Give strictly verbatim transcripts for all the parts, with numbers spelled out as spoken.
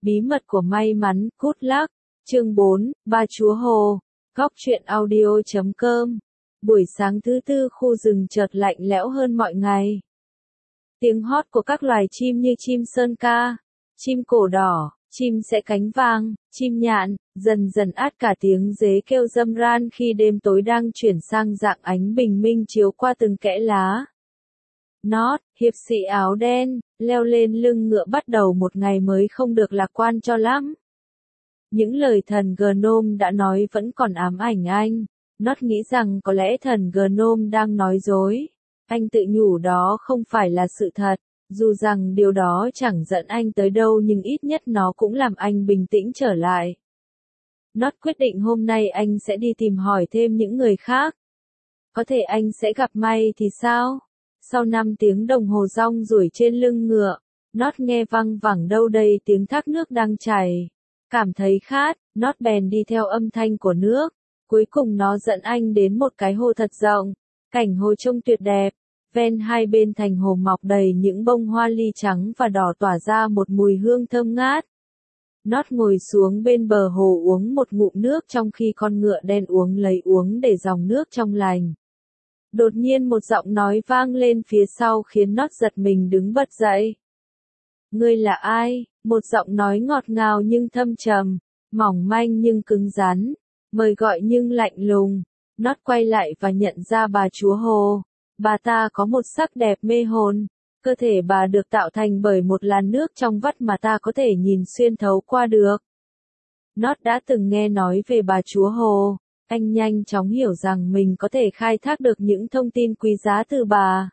Bí mật của may mắn, good luck. Chương bốn, Ba Chúa Hồ. Góc truyện audio chấm com. Buổi sáng thứ tư khu rừng chợt lạnh lẽo hơn mọi ngày. Tiếng hót của các loài chim như chim sơn ca, chim cổ đỏ, chim sẻ cánh vàng, chim nhạn, dần dần át cả tiếng dế kêu râm ran khi đêm tối đang chuyển sang dạng ánh bình minh chiếu qua từng kẽ lá. Nót, hiệp sĩ áo đen, leo lên lưng ngựa bắt đầu một ngày mới không được lạc quan cho lắm. Những lời thần Gnome đã nói vẫn còn ám ảnh anh. Nót nghĩ rằng có lẽ thần Gnome đang nói dối. Anh tự nhủ đó không phải là sự thật, dù rằng điều đó chẳng dẫn anh tới đâu nhưng ít nhất nó cũng làm anh bình tĩnh trở lại. Nót quyết định hôm nay anh sẽ đi tìm hỏi thêm những người khác. Có thể anh sẽ gặp may thì sao? Sau năm tiếng đồng hồ rong ruổi trên lưng ngựa, Nót nghe văng vẳng đâu đây tiếng thác nước đang chảy. Cảm thấy khát, Nót bèn đi theo âm thanh của nước. Cuối cùng nó dẫn anh đến một cái hồ thật rộng. Cảnh hồ trông tuyệt đẹp. Ven hai bên thành hồ mọc đầy những bông hoa ly trắng và đỏ tỏa ra một mùi hương thơm ngát. Nót ngồi xuống bên bờ hồ uống một ngụm nước trong khi con ngựa đen uống lấy uống để dòng nước trong lành. Đột nhiên một giọng nói vang lên phía sau khiến Nót giật mình đứng bật dậy. Ngươi là ai? Một giọng nói ngọt ngào nhưng thâm trầm, mỏng manh nhưng cứng rắn, mời gọi nhưng lạnh lùng. Nót quay lại và nhận ra bà chúa hồ. Bà ta có một sắc đẹp mê hồn. Cơ thể bà được tạo thành bởi một làn nước trong vắt mà ta có thể nhìn xuyên thấu qua được. Nót đã từng nghe nói về bà chúa hồ. Anh nhanh chóng hiểu rằng mình có thể khai thác được những thông tin quý giá từ bà.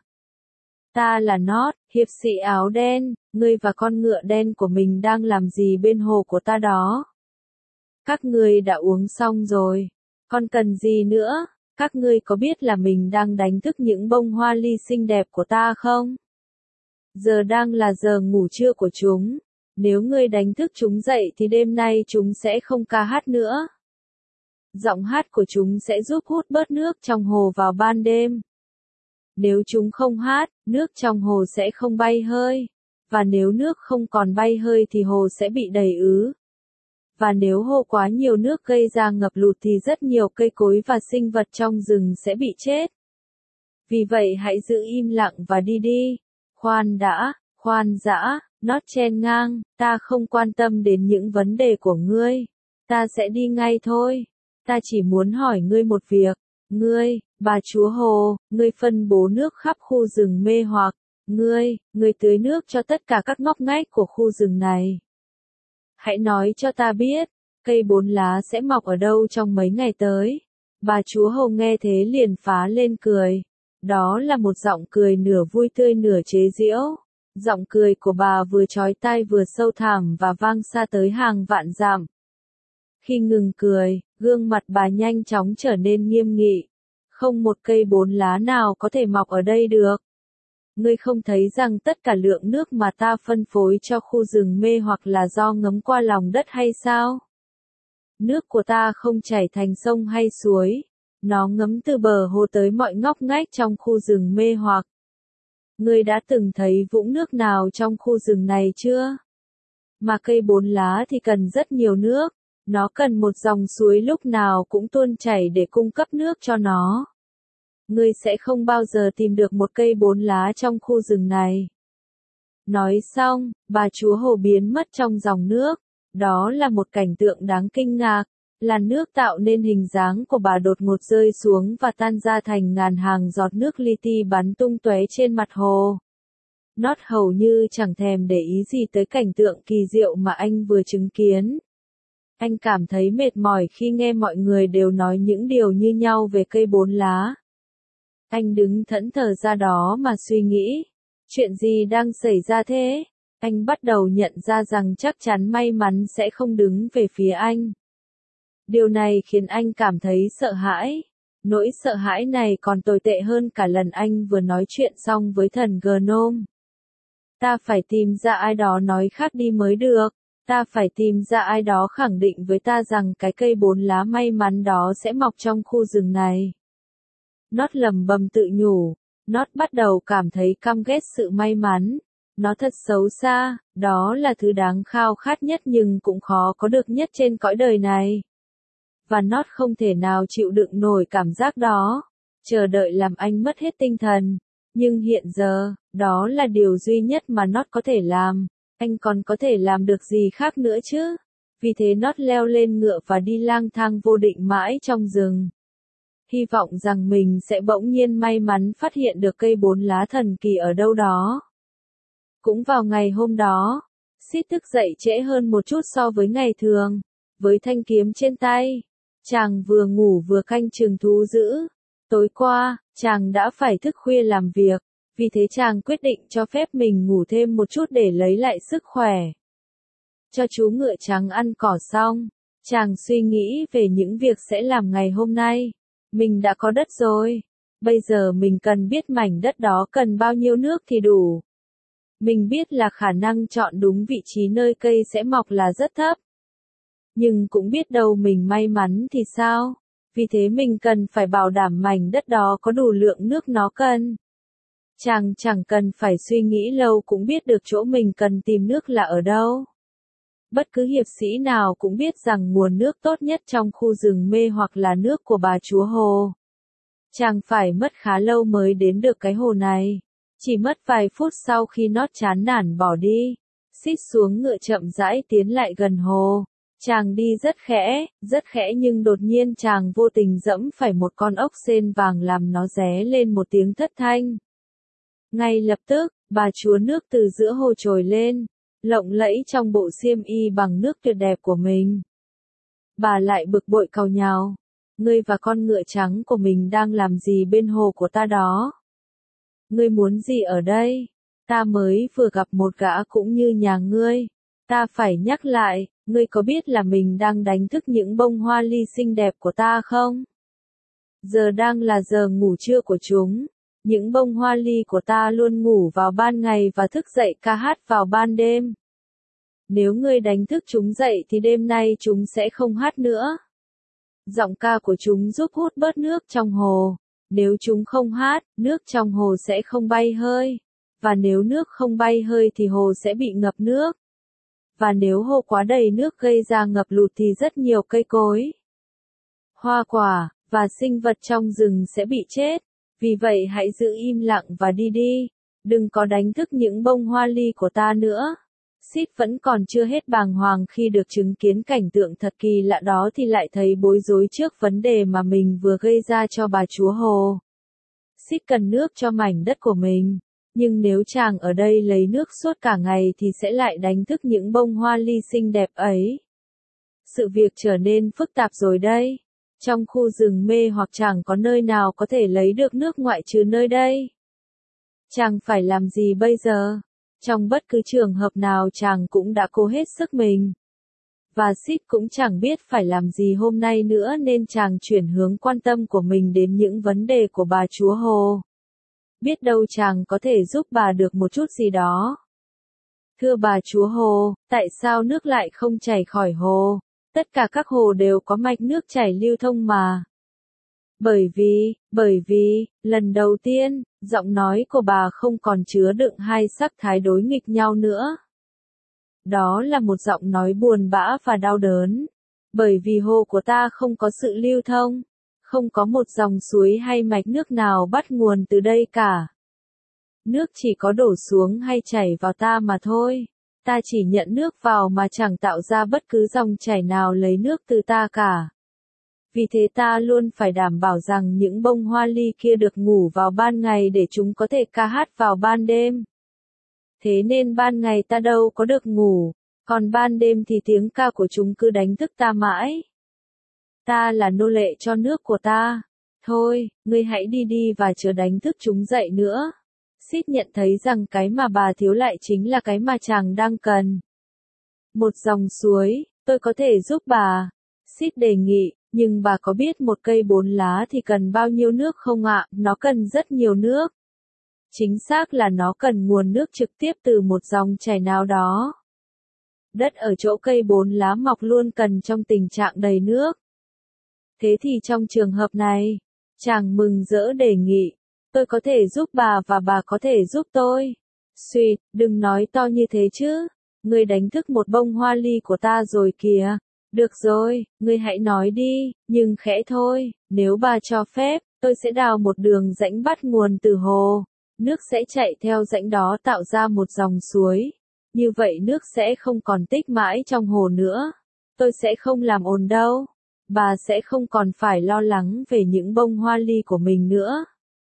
Ta là Nót, hiệp sĩ áo đen, ngươi và con ngựa đen của mình đang làm gì bên hồ của ta đó? Các ngươi đã uống xong rồi, còn cần gì nữa? Các ngươi có biết là mình đang đánh thức những bông hoa ly xinh đẹp của ta không? Giờ đang là giờ ngủ trưa của chúng, nếu ngươi đánh thức chúng dậy thì đêm nay chúng sẽ không ca hát nữa. Giọng hát của chúng sẽ giúp hút bớt nước trong hồ vào ban đêm. Nếu chúng không hát, nước trong hồ sẽ không bay hơi. Và nếu nước không còn bay hơi thì hồ sẽ bị đầy ứ. Và nếu hồ quá nhiều nước gây ra ngập lụt thì rất nhiều cây cối và sinh vật trong rừng sẽ bị chết. Vì vậy hãy giữ im lặng và đi đi. Khoan đã, khoan dã, Nót chen ngang, ta không quan tâm đến những vấn đề của ngươi. Ta sẽ đi ngay thôi. Ta chỉ muốn hỏi ngươi một việc. Ngươi, bà chúa hồ, ngươi phân bố nước khắp khu rừng mê hoặc. Ngươi, ngươi tưới nước cho tất cả các ngóc ngách của khu rừng này. Hãy nói cho ta biết, cây bốn lá sẽ mọc ở đâu trong mấy ngày tới. Bà chúa hồ nghe thế liền phá lên cười. Đó là một giọng cười nửa vui tươi nửa chế giễu. Giọng cười của bà vừa chói tai vừa sâu thẳm và vang xa tới hàng vạn dặm. Khi ngừng cười, gương mặt bà nhanh chóng trở nên nghiêm nghị. Không một cây bốn lá nào có thể mọc ở đây được. Ngươi không thấy rằng tất cả lượng nước mà ta phân phối cho khu rừng mê hoặc là do ngấm qua lòng đất hay sao? Nước của ta không chảy thành sông hay suối. Nó ngấm từ bờ hồ tới mọi ngóc ngách trong khu rừng mê hoặc. Ngươi đã từng thấy vũng nước nào trong khu rừng này chưa? Mà cây bốn lá thì cần rất nhiều nước. Nó cần một dòng suối lúc nào cũng tuôn chảy để cung cấp nước cho nó. Ngươi sẽ không bao giờ tìm được một cây bốn lá trong khu rừng này. Nói xong, bà chúa hồ biến mất trong dòng nước. Đó là một cảnh tượng đáng kinh ngạc. Làn nước tạo nên hình dáng của bà đột ngột rơi xuống và tan ra thành ngàn hàng giọt nước li ti bắn tung tóe trên mặt hồ. Nót hầu như chẳng thèm để ý gì tới cảnh tượng kỳ diệu mà anh vừa chứng kiến. Anh cảm thấy mệt mỏi khi nghe mọi người đều nói những điều như nhau về cây bốn lá. Anh đứng thẫn thờ ra đó mà suy nghĩ. Chuyện gì đang xảy ra thế? Anh bắt đầu nhận ra rằng chắc chắn may mắn sẽ không đứng về phía anh. Điều này khiến anh cảm thấy sợ hãi. Nỗi sợ hãi này còn tồi tệ hơn cả lần anh vừa nói chuyện xong với thần Gnome. Ta phải tìm ra ai đó nói khác đi mới được. Ta phải tìm ra ai đó khẳng định với ta rằng cái cây bốn lá may mắn đó sẽ mọc trong khu rừng này. Nót lầm bầm tự nhủ. Nót bắt đầu cảm thấy căm ghét sự may mắn. Nó thật xấu xa, đó là thứ đáng khao khát nhất nhưng cũng khó có được nhất trên cõi đời này. Và nó không thể nào chịu đựng nổi cảm giác đó, chờ đợi làm anh mất hết tinh thần. Nhưng hiện giờ, đó là điều duy nhất mà nó có thể làm, anh còn có thể làm được gì khác nữa chứ? Vì thế nó leo lên ngựa và đi lang thang vô định mãi trong rừng. Hy vọng rằng mình sẽ bỗng nhiên may mắn phát hiện được cây bốn lá thần kỳ ở đâu đó. Cũng vào ngày hôm đó, Sid thức dậy trễ hơn một chút so với ngày thường, với thanh kiếm trên tay. Chàng vừa ngủ vừa canh chừng thú dữ. Tối qua, chàng đã phải thức khuya làm việc, vì thế chàng quyết định cho phép mình ngủ thêm một chút để lấy lại sức khỏe. Cho chú ngựa trắng ăn cỏ xong, chàng suy nghĩ về những việc sẽ làm ngày hôm nay. Mình đã có đất rồi, bây giờ mình cần biết mảnh đất đó cần bao nhiêu nước thì đủ. Mình biết là khả năng chọn đúng vị trí nơi cây sẽ mọc là rất thấp. Nhưng cũng biết đâu mình may mắn thì sao, vì thế mình cần phải bảo đảm mảnh đất đó có đủ lượng nước nó cần. Chàng chẳng cần phải suy nghĩ lâu cũng biết được chỗ mình cần tìm nước là ở đâu. Bất cứ hiệp sĩ nào cũng biết rằng nguồn nước tốt nhất trong khu rừng mê hoặc là nước của bà chúa hồ. Chàng phải mất khá lâu mới đến được cái hồ này. Chỉ mất vài phút sau khi nó chán nản bỏ đi, Sid xuống ngựa chậm rãi tiến lại gần hồ. Chàng đi rất khẽ, rất khẽ nhưng đột nhiên chàng vô tình dẫm phải một con ốc sên vàng làm nó ré lên một tiếng thất thanh. Ngay lập tức, bà chúa nước từ giữa hồ trồi lên, lộng lẫy trong bộ xiêm y bằng nước tuyệt đẹp của mình. Bà lại bực bội càu nhàu. Ngươi và con ngựa trắng của mình đang làm gì bên hồ của ta đó? Ngươi muốn gì ở đây? Ta mới vừa gặp một gã cũng như nhà ngươi. Ta phải nhắc lại, ngươi có biết là mình đang đánh thức những bông hoa ly xinh đẹp của ta không? Giờ đang là giờ ngủ trưa của chúng. Những bông hoa ly của ta luôn ngủ vào ban ngày và thức dậy ca hát vào ban đêm. Nếu ngươi đánh thức chúng dậy thì đêm nay chúng sẽ không hát nữa. Giọng ca của chúng giúp hút bớt nước trong hồ. Nếu chúng không hát, nước trong hồ sẽ không bay hơi. Và nếu nước không bay hơi thì hồ sẽ bị ngập nước. Và nếu hồ quá đầy nước gây ra ngập lụt thì rất nhiều cây cối, hoa quả, và sinh vật trong rừng sẽ bị chết. Vì vậy hãy giữ im lặng và đi đi. Đừng có đánh thức những bông hoa ly của ta nữa. Sid vẫn còn chưa hết bàng hoàng khi được chứng kiến cảnh tượng thật kỳ lạ đó thì lại thấy bối rối trước vấn đề mà mình vừa gây ra cho bà chúa hồ. Sid cần nước cho mảnh đất của mình, nhưng nếu chàng ở đây lấy nước suốt cả ngày thì sẽ lại đánh thức những bông hoa ly xinh đẹp ấy. Sự việc trở nên phức tạp rồi đây. Trong khu rừng mê hoặc chẳng có nơi nào có thể lấy được nước ngoại trừ nơi đây. Chàng phải làm gì bây giờ? Trong bất cứ trường hợp nào chàng cũng đã cố hết sức mình. Và Sid cũng chẳng biết phải làm gì hôm nay nữa nên chàng chuyển hướng quan tâm của mình đến những vấn đề của bà chúa hồ. Biết đâu chàng có thể giúp bà được một chút gì đó. Thưa bà chúa hồ, tại sao nước lại không chảy khỏi hồ? Tất cả các hồ đều có mạch nước chảy lưu thông mà. Bởi vì, bởi vì, lần đầu tiên, giọng nói của bà không còn chứa đựng hai sắc thái đối nghịch nhau nữa. Đó là một giọng nói buồn bã và đau đớn. Bởi vì hồ của ta không có sự lưu thông, không có một dòng suối hay mạch nước nào bắt nguồn từ đây cả. Nước chỉ có đổ xuống hay chảy vào ta mà thôi. Ta chỉ nhận nước vào mà chẳng tạo ra bất cứ dòng chảy nào lấy nước từ ta cả. Vì thế ta luôn phải đảm bảo rằng những bông hoa ly kia được ngủ vào ban ngày để chúng có thể ca hát vào ban đêm. Thế nên ban ngày ta đâu có được ngủ, còn ban đêm thì tiếng ca của chúng cứ đánh thức ta mãi. Ta là nô lệ cho nước của ta. Thôi, ngươi hãy đi đi và chớ đánh thức chúng dậy nữa. Sid nhận thấy rằng cái mà bà thiếu lại chính là cái mà chàng đang cần. Một dòng suối, tôi có thể giúp bà. Sid đề nghị, nhưng bà có biết một cây bốn lá thì cần bao nhiêu nước không ạ? Nó cần rất nhiều nước. Chính xác là nó cần nguồn nước trực tiếp từ một dòng chảy nào đó. Đất ở chỗ cây bốn lá mọc luôn cần trong tình trạng đầy nước. Thế thì trong trường hợp này, chàng mừng rỡ đề nghị, tôi có thể giúp bà và bà có thể giúp tôi. Xuyệt, đừng nói to như thế chứ. Ngươi đánh thức một bông hoa ly của ta rồi kìa. Được rồi, ngươi hãy nói đi, nhưng khẽ thôi, nếu bà cho phép, tôi sẽ đào một đường rãnh bắt nguồn từ hồ. Nước sẽ chạy theo rãnh đó tạo ra một dòng suối. Như vậy nước sẽ không còn tích mãi trong hồ nữa. Tôi sẽ không làm ồn đâu. Bà sẽ không còn phải lo lắng về những bông hoa ly của mình nữa.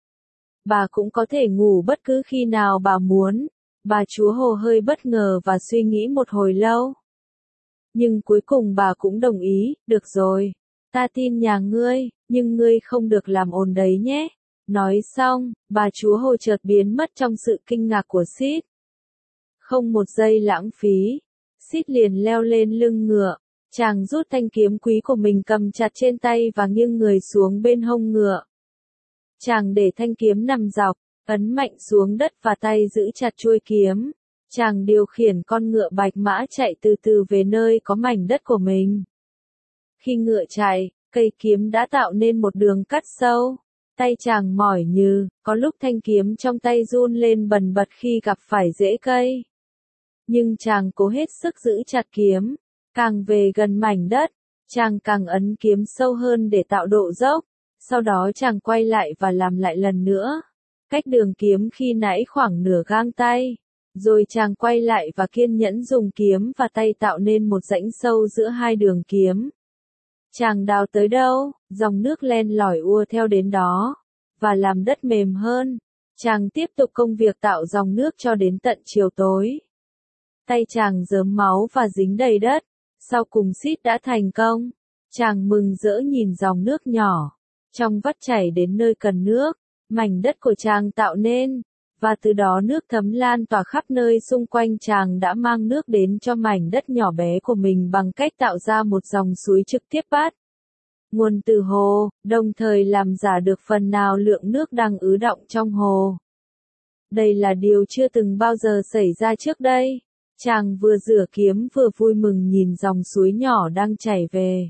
Bà cũng có thể ngủ bất cứ khi nào bà muốn. Bà chúa hồ hơi bất ngờ và suy nghĩ một hồi lâu. Nhưng cuối cùng bà cũng đồng ý, được rồi. Ta tin nhà ngươi, nhưng ngươi không được làm ồn đấy nhé. Nói xong, bà chúa hồ chợt biến mất trong sự kinh ngạc của Sid. Không một giây lãng phí, Sid liền leo lên lưng ngựa. Chàng rút thanh kiếm quý của mình cầm chặt trên tay và nghiêng người xuống bên hông ngựa. Chàng để thanh kiếm nằm dọc, ấn mạnh xuống đất và tay giữ chặt chuôi kiếm. Chàng điều khiển con ngựa bạch mã chạy từ từ về nơi có mảnh đất của mình. Khi ngựa chạy, cây kiếm đã tạo nên một đường cắt sâu. Tay chàng mỏi nhừ, có lúc thanh kiếm trong tay run lên bần bật khi gặp phải rễ cây. Nhưng chàng cố hết sức giữ chặt kiếm. Càng về gần mảnh đất, chàng càng ấn kiếm sâu hơn để tạo độ dốc. Sau đó chàng quay lại và làm lại lần nữa. Cách đường kiếm khi nãy khoảng nửa gang tay. Rồi chàng quay lại và kiên nhẫn dùng kiếm và tay tạo nên một rãnh sâu giữa hai đường kiếm. Chàng đào tới đâu, dòng nước len lỏi ùa theo đến đó. Và làm đất mềm hơn, chàng tiếp tục công việc tạo dòng nước cho đến tận chiều tối. Tay chàng rớm máu và dính đầy đất. Sau cùng Sid đã thành công. Chàng mừng rỡ nhìn dòng nước nhỏ. Trong vắt chảy đến nơi cần nước. Mảnh đất của chàng tạo nên. Và từ đó nước thấm lan tỏa khắp nơi xung quanh. Chàng đã mang nước đến cho mảnh đất nhỏ bé của mình bằng cách tạo ra một dòng suối trực tiếp bắt nguồn từ hồ, đồng thời làm giả được phần nào lượng nước đang ứ đọng trong hồ. Đây là điều chưa từng bao giờ xảy ra trước đây. Chàng vừa rửa kiếm vừa vui mừng nhìn dòng suối nhỏ đang chảy về.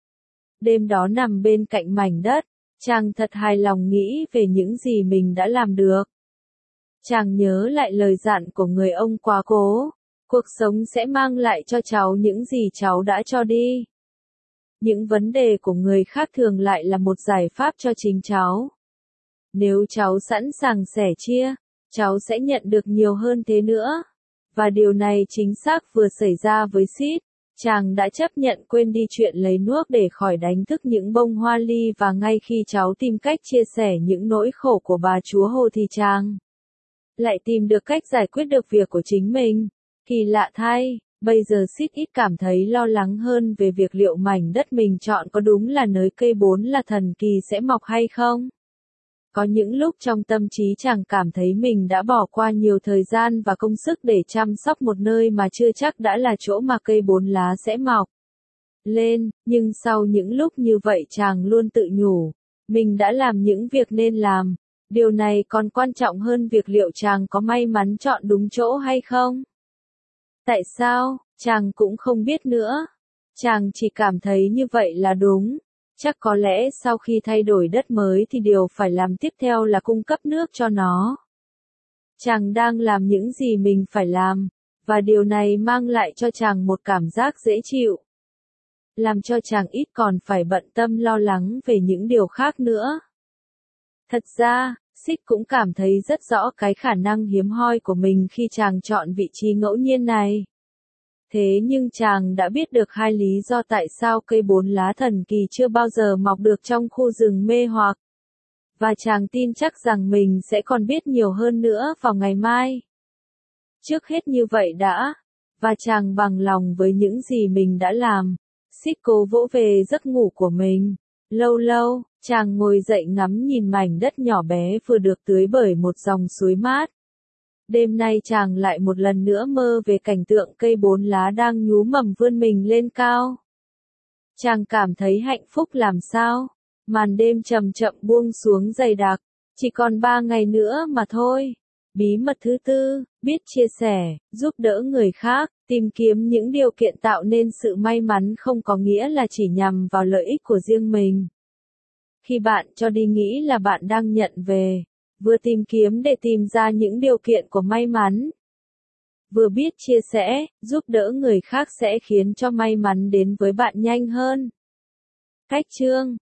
Đêm đó nằm bên cạnh mảnh đất, chàng thật hài lòng nghĩ về những gì mình đã làm được. Chàng nhớ lại lời dặn của người ông quá cố, cuộc sống sẽ mang lại cho cháu những gì cháu đã cho đi. Những vấn đề của người khác thường lại là một giải pháp cho chính cháu. Nếu cháu sẵn sàng sẻ chia, cháu sẽ nhận được nhiều hơn thế nữa. Và điều này chính xác vừa xảy ra với Sid. Chàng đã chấp nhận quên đi chuyện lấy nuốc để khỏi đánh thức những bông hoa ly, và ngay khi cháu tìm cách chia sẻ những nỗi khổ của bà chúa hồ thì chàng lại tìm được cách giải quyết được việc của chính mình. Kỳ lạ thay, bây giờ Sid ít cảm thấy lo lắng hơn về việc liệu mảnh đất mình chọn có đúng là nơi cây bốn lá thần kỳ sẽ mọc hay không. Có những lúc trong tâm trí chàng cảm thấy mình đã bỏ qua nhiều thời gian và công sức để chăm sóc một nơi mà chưa chắc đã là chỗ mà cây bốn lá sẽ mọc lên, nhưng sau những lúc như vậy chàng luôn tự nhủ, mình đã làm những việc nên làm. Điều này còn quan trọng hơn việc liệu chàng có may mắn chọn đúng chỗ hay không. Tại sao, chàng cũng không biết nữa. Chàng chỉ cảm thấy như vậy là đúng. Chắc có lẽ sau khi thay đổi đất mới thì điều phải làm tiếp theo là cung cấp nước cho nó. Chàng đang làm những gì mình phải làm, và điều này mang lại cho chàng một cảm giác dễ chịu. Làm cho chàng ít còn phải bận tâm lo lắng về những điều khác nữa. Thật ra, Sid cũng cảm thấy rất rõ cái khả năng hiếm hoi của mình khi chàng chọn vị trí ngẫu nhiên này. Thế nhưng chàng đã biết được hai lý do tại sao cây bốn lá thần kỳ chưa bao giờ mọc được trong khu rừng mê hoặc. Và chàng tin chắc rằng mình sẽ còn biết nhiều hơn nữa vào ngày mai. Trước hết như vậy đã, và chàng bằng lòng với những gì mình đã làm. Sid cố vỗ về giấc ngủ của mình. Lâu lâu, chàng ngồi dậy ngắm nhìn mảnh đất nhỏ bé vừa được tưới bởi một dòng suối mát. Đêm nay chàng lại một lần nữa mơ về cảnh tượng cây bốn lá đang nhú mầm vươn mình lên cao. Chàng cảm thấy hạnh phúc làm sao. Màn đêm chậm chậm buông xuống dày đặc. Chỉ còn ba ngày nữa mà thôi. Bí mật thứ tư, biết chia sẻ, giúp đỡ người khác, tìm kiếm những điều kiện tạo nên sự may mắn không có nghĩa là chỉ nhằm vào lợi ích của riêng mình. Khi bạn cho đi nghĩ là bạn đang nhận về, vừa tìm kiếm để tìm ra những điều kiện của may mắn, vừa biết chia sẻ, giúp đỡ người khác sẽ khiến cho may mắn đến với bạn nhanh hơn. Cách chương